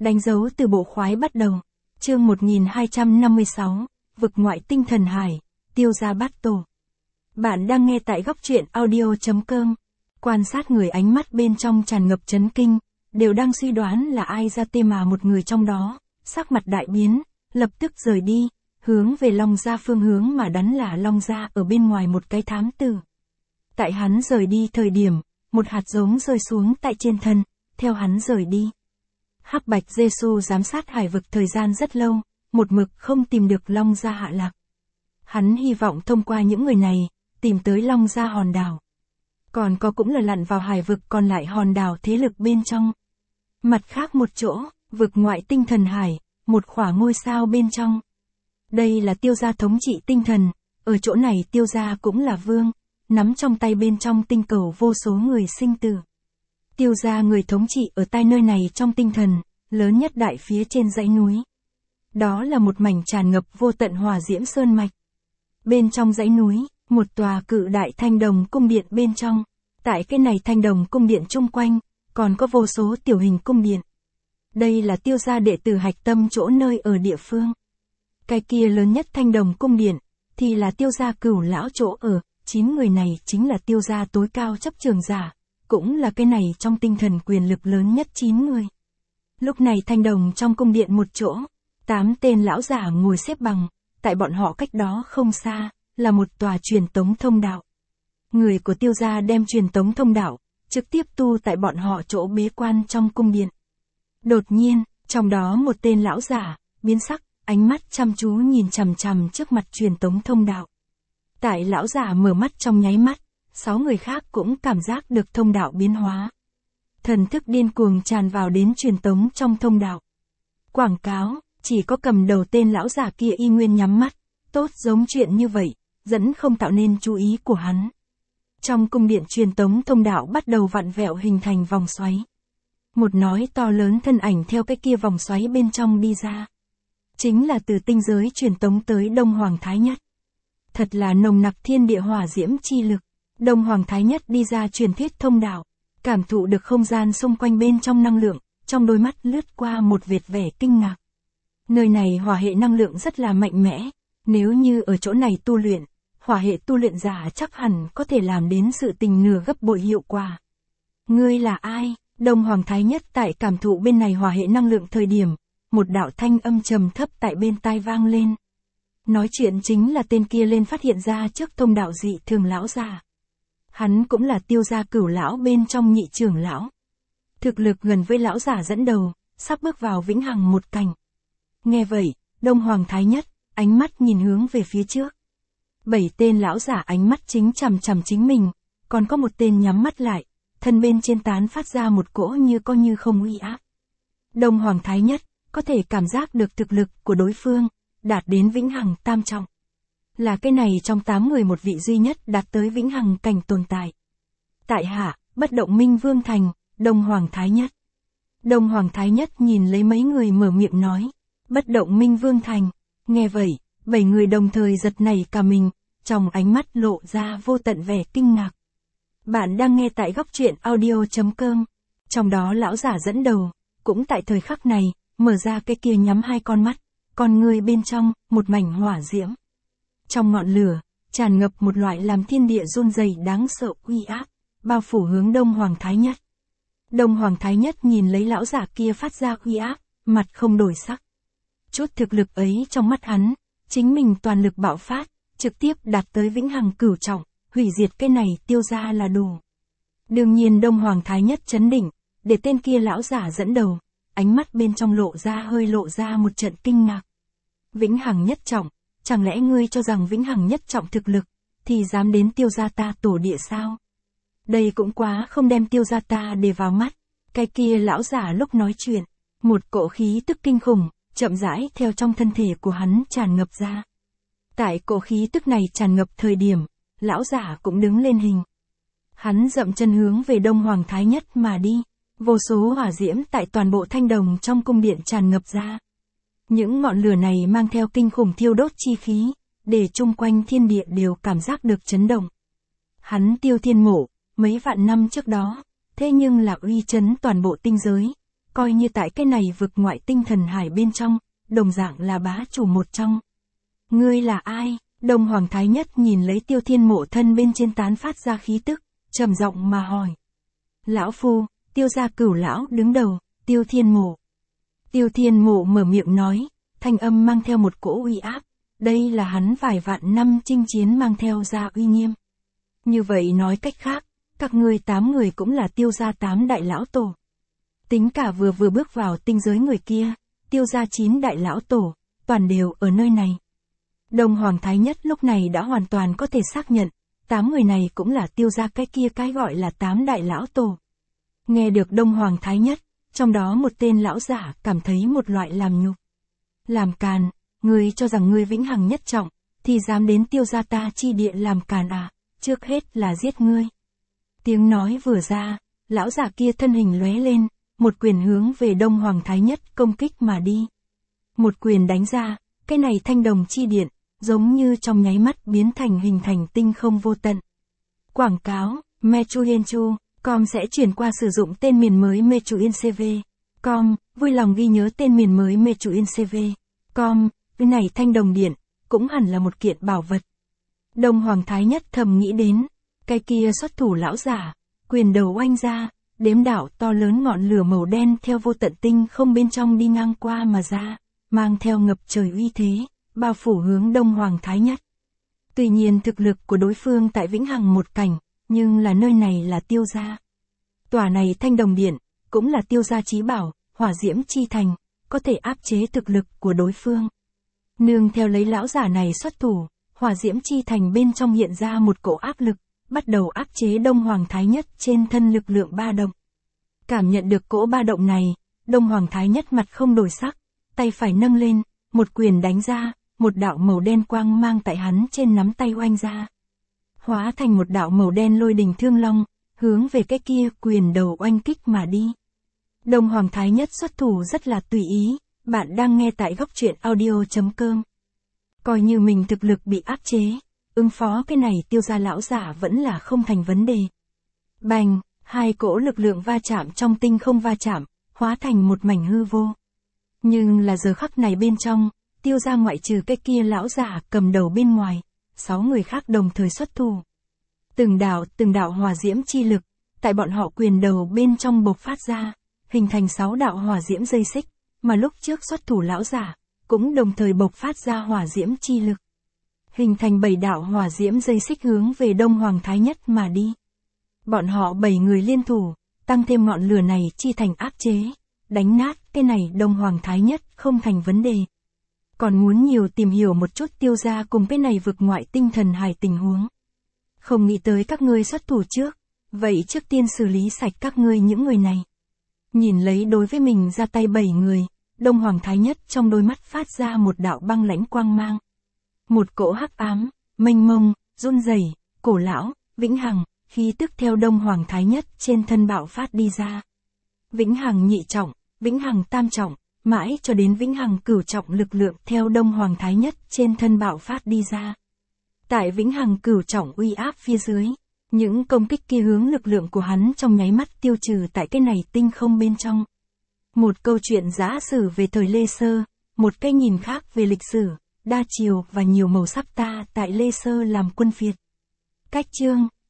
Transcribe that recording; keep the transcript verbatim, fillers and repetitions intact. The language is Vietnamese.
Đánh dấu từ bộ khoái bắt đầu. Chương một nghìn hai trăm năm mươi sáu, vực ngoại tinh thần hải, Tiêu Gia Bát Tổ. Bạn đang nghe tại góc truyện audio chấm com. Quan sát người ánh mắt bên trong tràn ngập chấn kinh, đều đang suy đoán là ai ra tê mà một người trong đó, sắc mặt đại biến, lập tức rời đi, hướng về Long Gia phương hướng mà đắn là Long Gia ở bên ngoài một cái thám tử. Tại hắn rời đi thời điểm, một hạt giống rơi xuống tại trên thân, theo hắn rời đi. Hắc Bạch Giê-xu giám sát hải vực thời gian rất lâu, một mực không tìm được Long Gia hạ lạc. Hắn hy vọng thông qua những người này, tìm tới Long Gia hòn đảo. Còn có cũng là lặn vào hải vực còn lại hòn đảo thế lực bên trong. Mặt khác một chỗ, vực ngoại tinh thần hải, một khỏa ngôi sao bên trong. Đây là Tiêu Gia thống trị tinh thần, ở chỗ này Tiêu Gia cũng là vương, nắm trong tay bên trong tinh cầu vô số người sinh tử. Tiêu Gia người thống trị ở tại nơi này trong tinh thần, lớn nhất đại phía trên dãy núi. Đó là một mảnh tràn ngập vô tận hỏa diễm sơn mạch. Bên trong dãy núi, một tòa cự đại thanh đồng cung điện bên trong. Tại cái này thanh đồng cung điện chung quanh, còn có vô số tiểu hình cung điện. Đây là Tiêu Gia đệ tử hạch tâm chỗ nơi ở địa phương. Cái kia lớn nhất thanh đồng cung điện, thì là Tiêu Gia cửu lão chỗ ở, chín người này chính là Tiêu Gia tối cao chấp trường giả, cũng là cái này trong tinh thần quyền lực lớn nhất chín người. Lúc này thanh đồng trong cung điện một chỗ, tám tên lão giả ngồi xếp bằng, tại bọn họ cách đó không xa, là một tòa truyền tống thông đạo. Người của Tiêu Gia đem truyền tống thông đạo, trực tiếp tu tại bọn họ chỗ bế quan trong cung điện. Đột nhiên, trong đó một tên lão giả, biến sắc, ánh mắt chăm chú nhìn chằm chằm trước mặt truyền tống thông đạo. Tại lão giả mở mắt trong nháy mắt, sáu người khác cũng cảm giác được thông đạo biến hóa. Thần thức điên cuồng tràn vào đến truyền tống trong thông đạo. Quảng cáo, chỉ có cầm đầu tên lão giả kia y nguyên nhắm mắt, tốt giống chuyện như vậy, dẫn không tạo nên chú ý của hắn. Trong cung điện truyền tống thông đạo bắt đầu vặn vẹo hình thành vòng xoáy. Một nói to lớn thân ảnh theo cái kia vòng xoáy bên trong đi ra. Chính là từ tinh giới truyền tống tới Đông Hoàng Thái Nhất. Thật là nồng nặc thiên địa hỏa diễm chi lực. Đông Hoàng Thái Nhất đi ra truyền thuyết thông đạo, cảm thụ được không gian xung quanh bên trong năng lượng, trong đôi mắt lướt qua một vệt vẻ kinh ngạc. Nơi này hỏa hệ năng lượng rất là mạnh mẽ, nếu như ở chỗ này tu luyện, hỏa hệ tu luyện giả chắc hẳn có thể làm đến sự tình nửa gấp bội hiệu quả. Ngươi là ai? Đông Hoàng Thái Nhất tại cảm thụ bên này hỏa hệ năng lượng thời điểm, một đạo thanh âm trầm thấp tại bên tai vang lên. Nói chuyện chính là tên kia lên phát hiện ra trước thông đạo dị thường lão già. Hắn cũng là Tiêu Gia cửu lão bên trong nhị trưởng lão. Thực lực gần với lão giả dẫn đầu, sắp bước vào vĩnh hằng một cảnh. Nghe vậy, Đông Hoàng Thái Nhất, ánh mắt nhìn hướng về phía trước. Bảy tên lão giả ánh mắt chính chằm chằm chính mình, còn có một tên nhắm mắt lại, thân bên trên tán phát ra một cỗ như có như không uy áp. Đông Hoàng Thái Nhất, có thể cảm giác được thực lực của đối phương, đạt đến vĩnh hằng tam trọng. Là cái này trong tám người một vị duy nhất đạt tới vĩnh hằng cảnh tồn tại. Tại hạ, bất động minh vương thành, Đông Hoàng Thái Nhất. Đông Hoàng Thái Nhất nhìn lấy mấy người mở miệng nói. Bất động minh vương thành. Nghe vậy, bảy người đồng thời giật nảy cả mình, trong ánh mắt lộ ra vô tận vẻ kinh ngạc. Bạn đang nghe tại góc truyện audio chấm com. Trong đó lão giả dẫn đầu, cũng tại thời khắc này, mở ra cái kia nhắm hai con mắt, con người bên trong, một mảnh hỏa diễm. Trong ngọn lửa, tràn ngập một loại làm thiên địa run rẩy đáng sợ uy áp, bao phủ hướng Đông Hoàng Thái Nhất. Đông Hoàng Thái Nhất nhìn lấy lão giả kia phát ra uy áp, mặt không đổi sắc. Chút thực lực ấy trong mắt hắn, chính mình toàn lực bạo phát, trực tiếp đạt tới vĩnh hằng cửu trọng, hủy diệt cái này Tiêu Gia là đủ. Đương nhiên Đông Hoàng Thái Nhất chấn định, để tên kia lão giả dẫn đầu, ánh mắt bên trong lộ ra hơi lộ ra một trận kinh ngạc. Vĩnh hằng nhất trọng, chẳng lẽ ngươi cho rằng vĩnh hằng nhất trọng thực lực, thì dám đến Tiêu Gia ta tổ địa sao? Đây cũng quá không đem Tiêu Gia ta để vào mắt. Cái kia lão giả lúc nói chuyện, một cỗ khí tức kinh khủng, chậm rãi theo trong thân thể của hắn tràn ngập ra. Tại cỗ khí tức này tràn ngập thời điểm, lão giả cũng đứng lên hình. Hắn dậm chân hướng về Đông Hoàng Thái Nhất mà đi, vô số hỏa diễm tại toàn bộ thanh đồng trong cung điện tràn ngập ra. Những ngọn lửa này mang theo kinh khủng thiêu đốt chi khí, để chung quanh thiên địa đều cảm giác được chấn động. Hắn Tiêu Thiên Mộ, mấy vạn năm trước đó, thế nhưng là uy chấn toàn bộ tinh giới, coi như tại cái này vực ngoại tinh thần hải bên trong, đồng dạng là bá chủ một trong. Ngươi là ai? Đông Hoàng Thái Nhất nhìn lấy Tiêu Thiên Mộ thân bên trên tán phát ra khí tức, trầm giọng mà hỏi. Lão Phu, Tiêu gia Cửu lão đứng đầu, Tiêu Thiên Mộ. Tiêu Thiên Mộ mở miệng nói, thanh âm mang theo một cỗ uy áp, đây là hắn vài vạn năm chinh chiến mang theo ra uy nghiêm. Như vậy nói cách khác, các ngươi tám người cũng là Tiêu gia tám đại lão tổ. Tính cả vừa vừa bước vào tinh giới người kia, Tiêu gia chín đại lão tổ, toàn đều ở nơi này. Đông Hoàng Thái Nhất lúc này đã hoàn toàn có thể xác nhận, tám người này cũng là Tiêu gia cái kia cái gọi là tám đại lão tổ. Nghe được Đông Hoàng Thái Nhất, trong đó một tên lão giả cảm thấy một loại làm nhục. Làm càn, ngươi cho rằng ngươi vĩnh hằng nhất trọng, thì dám đến Tiêu gia ta chi địa làm càn à, trước hết là giết ngươi. Tiếng nói vừa ra, lão giả kia thân hình lóe lên, một quyền hướng về Đông Hoàng Thái Nhất công kích mà đi. Một quyền đánh ra, cái này thanh đồng chi điện, giống như trong nháy mắt biến thành hình thành tinh không vô tận. Quảng cáo, Mechuyenchu, com sẽ chuyển qua sử dụng tên miền mới Mechuyencv. Com, vui lòng ghi nhớ tên miền mới Mechuyencv. Com, cái này thanh đồng điện, cũng hẳn là một kiện bảo vật. Đông Hoàng Thái Nhất thầm nghĩ đến, cái kia xuất thủ lão giả, quyền đầu oanh ra, đếm đảo to lớn ngọn lửa màu đen theo vô tận tinh không bên trong đi ngang qua mà ra, mang theo ngập trời uy thế, bao phủ hướng Đông Hoàng Thái Nhất. Tuy nhiên thực lực của đối phương tại vĩnh hằng một cảnh, nhưng là nơi này là Tiêu gia. Tòa này thanh đồng điện, cũng là Tiêu gia chí bảo, hỏa diễm chi thành, có thể áp chế thực lực của đối phương. Nương theo lấy lão giả này xuất thủ, hỏa diễm chi thành bên trong hiện ra một cỗ áp lực, bắt đầu áp chế Đông Hoàng Thái Nhất trên thân lực lượng ba động. Cảm nhận được cỗ ba động này, Đông Hoàng Thái Nhất mặt không đổi sắc, tay phải nâng lên, một quyền đánh ra, một đạo màu đen quang mang tại hắn trên nắm tay oanh ra. Hóa thành một đạo màu đen lôi đình thương long, hướng về cái kia quyền đầu oanh kích mà đi. Đông Hoàng Thái Nhất xuất thủ rất là tùy ý, bạn đang nghe tại góc truyện audio chấm com. Coi như mình thực lực bị áp chế, ứng phó cái này Tiêu gia lão giả vẫn là không thành vấn đề. Bành, hai cỗ lực lượng va chạm trong tinh không va chạm, hóa thành một mảnh hư vô. Nhưng là giờ khắc này bên trong, Tiêu gia ngoại trừ cái kia lão giả cầm đầu bên ngoài, sáu người khác đồng thời xuất thủ. Từng đạo từng đạo hỏa diễm chi lực, tại bọn họ quyền đầu bên trong bộc phát ra, hình thành sáu đạo hỏa diễm dây xích, mà lúc trước xuất thủ lão giả, cũng đồng thời bộc phát ra hỏa diễm chi lực. Hình thành bảy đạo hỏa diễm dây xích hướng về Đông Hoàng Thái Nhất mà đi. Bọn họ bảy người liên thủ, tăng thêm ngọn lửa này chi thành áp chế, đánh nát cái này Đông Hoàng Thái Nhất không thành vấn đề. Còn muốn nhiều tìm hiểu một chút Tiêu gia cùng cái này vực ngoại tinh thần hải tình huống. Không nghĩ tới các ngươi xuất thủ trước, vậy trước tiên xử lý sạch các ngươi những người này. Nhìn lấy đối với mình ra tay bảy người, Đông Hoàng Thái Nhất trong đôi mắt phát ra một đạo băng lãnh quang mang. Một cỗ hắc ám, mênh mông, run rẩy, cổ lão, vĩnh hằng, khí tức theo Đông Hoàng Thái Nhất trên thân bạo phát đi ra. Vĩnh hằng nhị trọng, vĩnh hằng tam trọng, mãi cho đến vĩnh hằng cửu trọng lực lượng theo Đông Hoàng Thái Nhất trên thân bạo phát đi ra. Tại vĩnh hằng cửu trọng uy áp phía dưới, những công kích kia hướng lực lượng của hắn trong nháy mắt tiêu trừ tại cái này tinh không bên trong. Một câu chuyện giả sử về thời Lê Sơ, một cái nhìn khác về lịch sử, đa chiều và nhiều màu sắc ta tại Lê Sơ làm quân phiệt. Cách chương